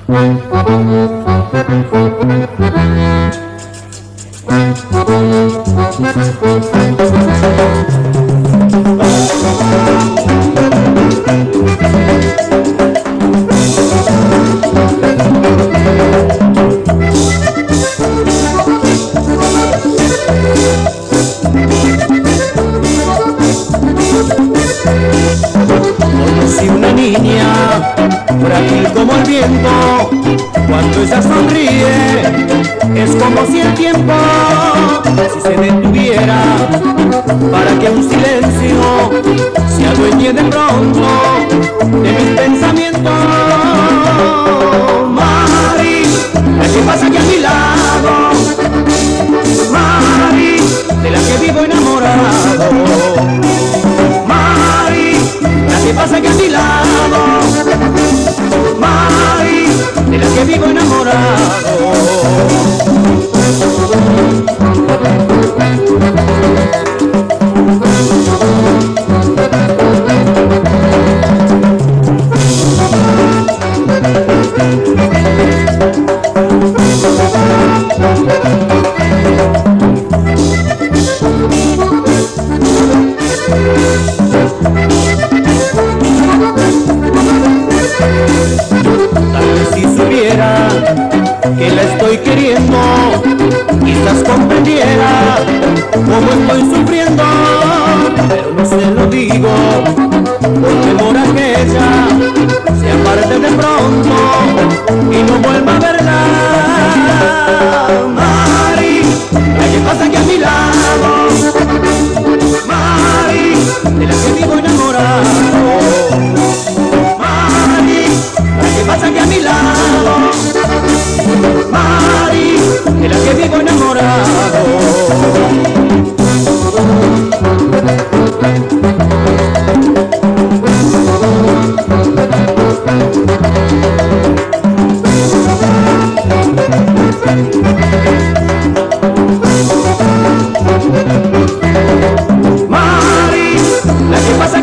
Conocí una niña, frágil como el viento, cuando ella sonríe, es como si el tiempo, si se detuviera, para que un silencio se adueñe de pronto de mis pensamientos. Mari, ¿qué pasa aquí a mi lado? Mari, de la que vivo enamorado. ¿Qué pasa que a mi lado? Mari, de la que vivo enamorado. Que la estoy queriendo, quizás comprendiera cómo estoy sufriendo, pero no se lo digo por temor a que ella se aparte de pronto y no vuelva a verla. Mari, ¿qué pasa que a mi lado? Mari, de la que vivo enamorado. Mari, ¿qué pasa que a mi lado? Mari, de la que vivo enamorado. Mari, la que pasa